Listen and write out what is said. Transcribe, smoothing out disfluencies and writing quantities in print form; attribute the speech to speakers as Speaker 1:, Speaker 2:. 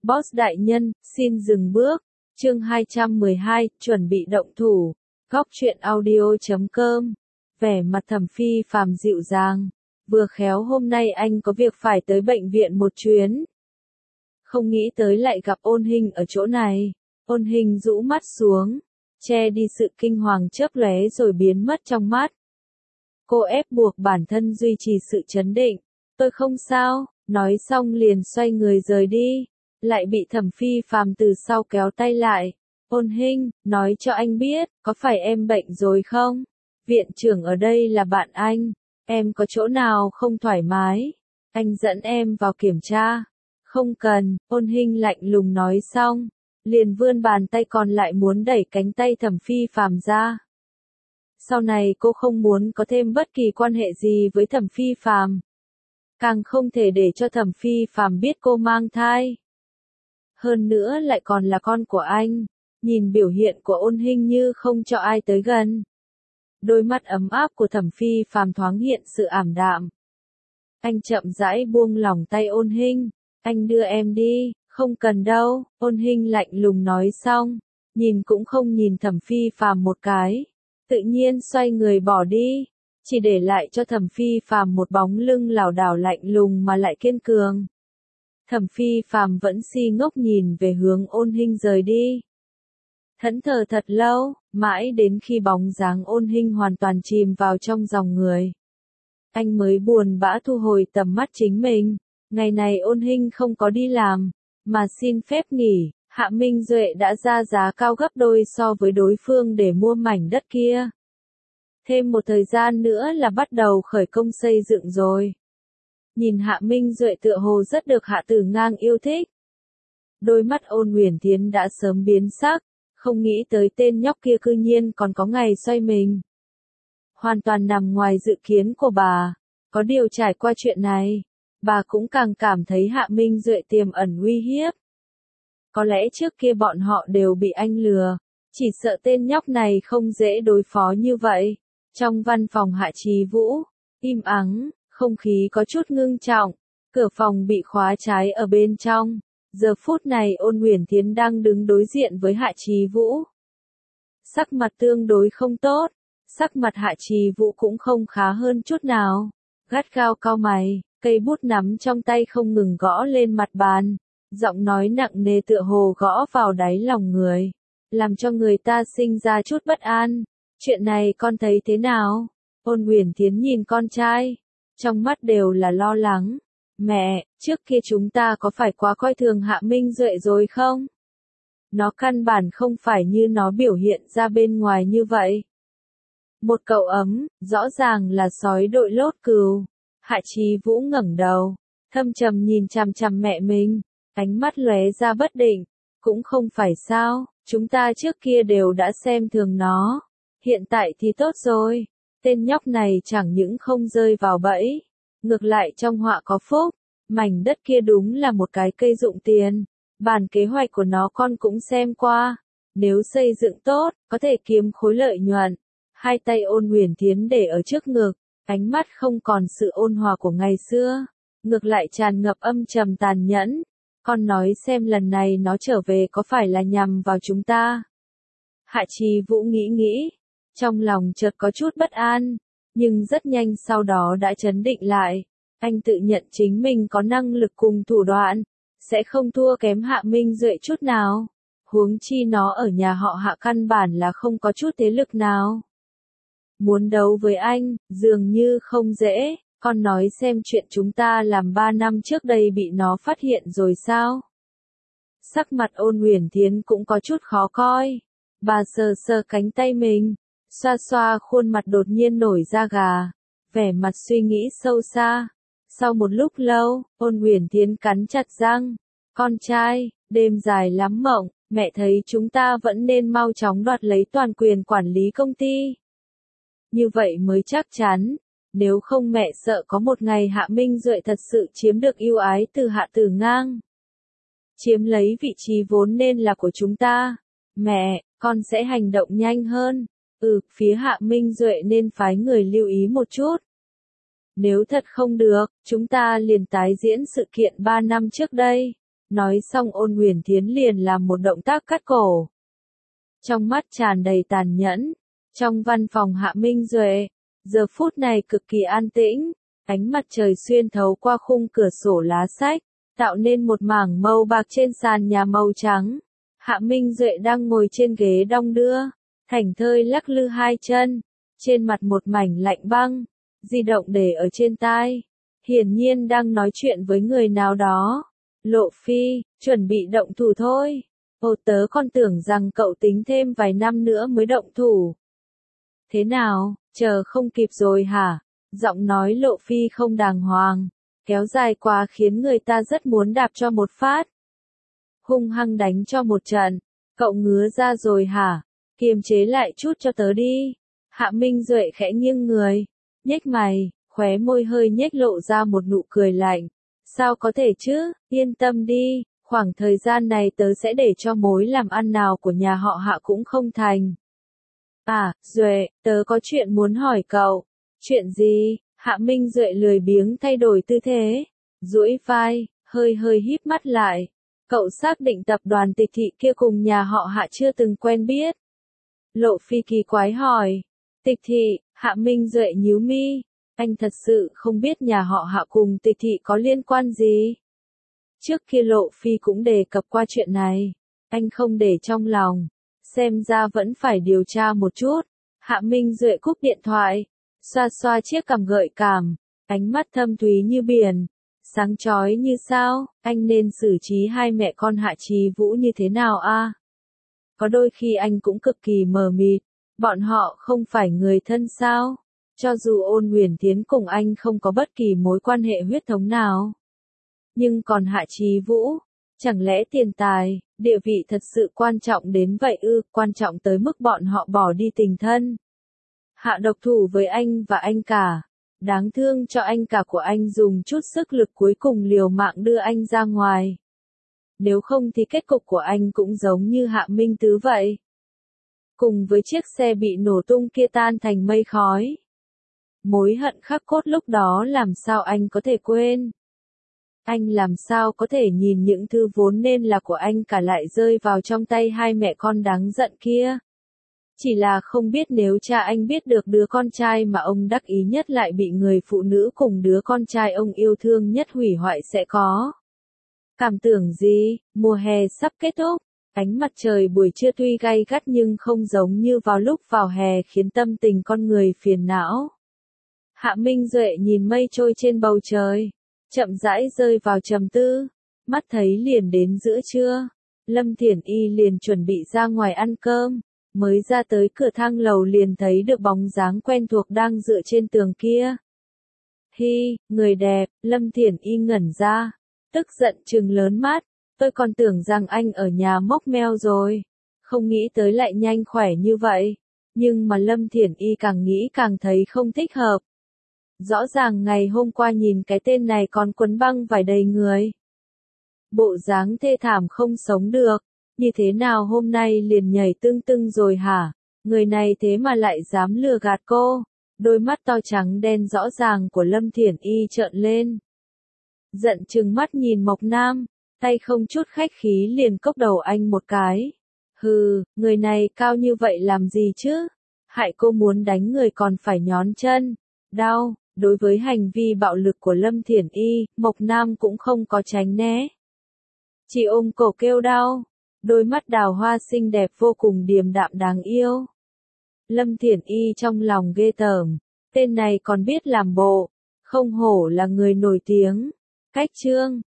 Speaker 1: Boss đại nhân, xin dừng bước. Chương 212, chuẩn bị động thủ. Góc truyện audio.com. Vẻ mặt Thẩm Phi Phàm dịu dàng. Vừa khéo hôm nay anh có việc phải tới bệnh viện một chuyến. Không nghĩ tới lại gặp Ôn Hinh ở chỗ này. Ôn Hinh rũ mắt xuống, che đi sự kinh hoàng chớp lóe rồi biến mất trong mắt. Cô ép buộc bản thân duy trì sự trấn định. Tôi không sao, nói xong liền xoay người rời đi. Lại bị Thẩm Phi Phàm từ sau kéo tay lại. Ôn Hinh, nói cho anh biết, có phải em bệnh rồi không? Viện trưởng ở đây là bạn anh. Em có chỗ nào không thoải mái? Anh dẫn em vào kiểm tra. Không cần, Ôn Hinh lạnh lùng nói xong. Liền vươn bàn tay còn lại muốn đẩy cánh tay Thẩm Phi Phàm ra. Sau này cô không muốn có thêm bất kỳ quan hệ gì với Thẩm Phi Phàm. Càng không thể để cho Thẩm Phi Phàm biết cô mang thai. Hơn nữa lại còn là con của anh. Nhìn biểu hiện của Ôn Hinh như không cho ai tới gần. Đôi mắt ấm áp của Thẩm Phi Phàm thoáng hiện sự ảm đạm. Anh chậm rãi buông lỏng tay Ôn Hinh. Anh đưa em đi, không cần đâu, Ôn Hinh lạnh lùng nói xong. Nhìn cũng không nhìn Thẩm Phi Phàm một cái. Tự nhiên xoay người bỏ đi. Chỉ để lại cho Thẩm Phi Phàm một bóng lưng lảo đảo lạnh lùng mà lại kiên cường. Thẩm Phi Phàm vẫn si ngốc nhìn về hướng Ôn Hinh rời đi. Thẫn thờ thật lâu, mãi đến khi bóng dáng Ôn Hinh hoàn toàn chìm vào trong dòng người. Anh mới buồn bã thu hồi tầm mắt chính mình. Ngày này Ôn Hinh không có đi làm, mà xin phép nghỉ. Hạ Minh Duệ đã ra giá cao gấp đôi so với đối phương để mua mảnh đất kia. Thêm một thời gian nữa là bắt đầu khởi công xây dựng rồi. Nhìn Hạ Minh Duệ tựa hồ rất được Hạ Tử Ngang yêu thích. Đôi mắt Ôn Huyền Thiến đã sớm biến sắc, không nghĩ tới tên nhóc kia cư nhiên còn có ngày xoay mình. Hoàn toàn nằm ngoài dự kiến của bà. Có điều trải qua chuyện này, bà cũng càng cảm thấy Hạ Minh Duệ tiềm ẩn uy hiếp. Có lẽ trước kia bọn họ đều bị anh lừa, chỉ sợ tên nhóc này không dễ đối phó như vậy. Trong văn phòng Hạ Chí Vũ, im ắng, không khí có chút ngưng trọng, cửa phòng bị khóa trái ở bên trong. Giờ phút này Ôn Huyền Thiến đang đứng đối diện với Hạ Chí Vũ. Sắc mặt tương đối không tốt, sắc mặt Hạ Chí Vũ cũng không khá hơn chút nào. Gắt gao cau mày, cây bút nắm trong tay không ngừng gõ lên mặt bàn. Giọng nói nặng nề tựa hồ gõ vào đáy lòng người, làm cho người ta sinh ra chút bất an. Chuyện này con thấy thế nào? Ôn Huyền Thiến nhìn con trai, trong mắt đều là lo lắng. Mẹ, trước kia chúng ta có phải quá coi thường Hạ Minh Duệ rồi không? Nó căn bản không phải như nó biểu hiện ra bên ngoài như vậy. Một cậu ấm, rõ ràng là sói đội lốt cừu. Hạ Chí Vũ ngẩng đầu, thâm trầm nhìn chằm chằm mẹ mình, ánh mắt lóe ra bất định. Cũng không phải sao, chúng ta trước kia đều đã xem thường nó. Hiện tại thì tốt rồi, tên nhóc này chẳng những không rơi vào bẫy, ngược lại trong họa có phúc. Mảnh đất kia đúng là một cái cây dụng tiền. Bản kế hoạch của nó con cũng xem qua. Nếu xây dựng tốt, có thể kiếm khối lợi nhuận. Hai tay Ôn Huyền Thiến để ở trước ngực, ánh mắt không còn sự ôn hòa của ngày xưa, ngược lại tràn ngập âm trầm tàn nhẫn. Con nói xem lần này nó trở về có phải là nhằm vào chúng ta? Hạ Chí Vũ nghĩ, trong lòng chợt có chút bất an, nhưng rất nhanh sau đó đã trấn định lại. Anh tự nhận chính mình có năng lực cùng thủ đoạn, sẽ không thua kém Hạ Minh Duệ chút nào. Huống chi nó ở nhà họ Hạ căn bản là không có chút thế lực nào. Muốn đấu với anh, dường như không dễ. Con nói xem chuyện chúng ta làm 3 năm trước đây bị nó phát hiện rồi sao? Sắc mặt Ôn Huyền Thiến cũng có chút khó coi. Bà sờ sờ cánh tay mình, xoa xoa khuôn mặt đột nhiên nổi da gà, vẻ mặt suy nghĩ sâu xa. Sau một lúc lâu, Ôn Huyền Thiến cắn chặt răng. Con trai, đêm dài lắm mộng, mẹ thấy chúng ta vẫn nên mau chóng đoạt lấy toàn quyền quản lý công ty. Như vậy mới chắc chắn. Nếu không mẹ sợ có một ngày Hạ Minh Duệ thật sự chiếm được ưu ái từ Hạ Tử Ngang. Chiếm lấy vị trí vốn nên là của chúng ta. Mẹ, con sẽ hành động nhanh hơn. Phía Hạ Minh Duệ nên phái người lưu ý một chút. Nếu thật không được, chúng ta liền tái diễn sự kiện 3 năm trước đây. Nói xong Ôn Huyền Thiến liền làm một động tác cắt cổ. Trong mắt tràn đầy tàn nhẫn. Trong văn phòng Hạ Minh Duệ, giờ phút này cực kỳ an tĩnh, ánh mặt trời xuyên thấu qua khung cửa sổ lá sách, tạo nên một mảng màu bạc trên sàn nhà màu trắng. Hạ Minh Duệ đang ngồi trên ghế đong đưa, thảnh thơi lắc lư hai chân, trên mặt một mảnh lạnh băng, di động để ở trên tai, hiển nhiên đang nói chuyện với người nào đó. Lộ Phi, chuẩn bị động thủ thôi. Ô tớ còn tưởng rằng cậu tính thêm vài năm nữa mới động thủ. Thế nào, chờ không kịp rồi hả? Giọng nói Lộ Phi không đàng hoàng, kéo dài quá khiến người ta rất muốn đạp cho một phát. Hung hăng đánh cho một trận, cậu ngứa ra rồi hả? Kiềm chế lại chút cho tớ đi. Hạ Minh Duệ khẽ nghiêng người, nhếch mày, khóe môi hơi nhếch lộ ra một nụ cười lạnh. Sao có thể chứ, yên tâm đi, khoảng thời gian này tớ sẽ để cho mối làm ăn nào của nhà họ Hạ cũng không thành. À, Duệ, tớ có chuyện muốn hỏi cậu. Chuyện gì? Hạ Minh Duệ lười biếng thay đổi tư thế, duỗi vai, hơi híp mắt lại. Cậu xác định tập đoàn Tịch Thị kia cùng nhà họ Hạ chưa từng quen biết. Lộ Phi kỳ quái hỏi. Tịch Thị, Hạ Minh Duệ nhíu mi. Anh thật sự không biết nhà họ Hạ cùng Tịch Thị có liên quan gì. Trước kia Lộ Phi cũng đề cập qua chuyện này. Anh không để trong lòng. Xem ra vẫn phải điều tra một chút. Hạ Minh Duệ cúp điện thoại. Xoa xoa chiếc cằm gợi cảm. Ánh mắt thâm thúy như biển. Sáng chói như sao. Anh nên xử trí hai mẹ con Hạ Chí Vũ như thế nào a? Có đôi khi anh cũng cực kỳ mờ mịt. Bọn họ không phải người thân sao? Cho dù Ôn Huyền Thiến cùng anh không có bất kỳ mối quan hệ huyết thống nào. Nhưng còn Hạ Chí Vũ, chẳng lẽ tiền tài, địa vị thật sự quan trọng đến vậy ư, quan trọng tới mức bọn họ bỏ đi tình thân. Hạ độc thủ với anh và anh cả. Đáng thương cho anh cả của anh dùng chút sức lực cuối cùng liều mạng đưa anh ra ngoài. Nếu không thì kết cục của anh cũng giống như Hạ Minh Tứ vậy. Cùng với chiếc xe bị nổ tung kia tan thành mây khói. Mối hận khắc cốt lúc đó làm sao anh có thể quên. Anh làm sao có thể nhìn những thứ vốn nên là của anh cả lại rơi vào trong tay hai mẹ con đáng giận kia. Chỉ là không biết nếu cha anh biết được đứa con trai mà ông đắc ý nhất lại bị người phụ nữ cùng đứa con trai ông yêu thương nhất hủy hoại sẽ có. Cảm tưởng gì, mùa hè sắp kết thúc, ánh mặt trời buổi trưa tuy gay gắt nhưng không giống như vào lúc vào hè khiến tâm tình con người phiền não. Hạ Minh Duệ nhìn mây trôi trên bầu trời, chậm rãi rơi vào trầm tư, mắt thấy liền đến giữa trưa, Lâm Thiển Y liền chuẩn bị ra ngoài ăn cơm, mới ra tới cửa thang lầu liền thấy được bóng dáng quen thuộc đang dựa trên tường kia. Hi, người đẹp, Lâm Thiển Y ngẩn ra, tức giận trừng lớn mắt, tôi còn tưởng rằng anh ở nhà móc meo rồi, không nghĩ tới lại nhanh khỏe như vậy, nhưng mà Lâm Thiển Y càng nghĩ càng thấy không thích hợp. Rõ ràng ngày hôm qua nhìn cái tên này còn quấn băng vải đầy người. Bộ dáng thê thảm không sống được, như thế nào hôm nay liền nhảy tưng tưng rồi hả? Người này thế mà lại dám lừa gạt cô. Đôi mắt to trắng đen rõ ràng của Lâm Thiển Y trợn lên. Giận trừng mắt nhìn Mộc Nam, tay không chút khách khí liền cốc đầu anh một cái. Hừ, người này cao như vậy làm gì chứ? Hại cô muốn đánh người còn phải nhón chân. Đau. Đối với hành vi bạo lực của Lâm Thiển Y, Mộc Nam cũng không có tránh né. Chỉ ôm cổ kêu đau, đôi mắt đào hoa xinh đẹp vô cùng điềm đạm đáng yêu. Lâm Thiển Y trong lòng ghê tởm, tên này còn biết làm bộ, không hổ là người nổi tiếng. Cách chương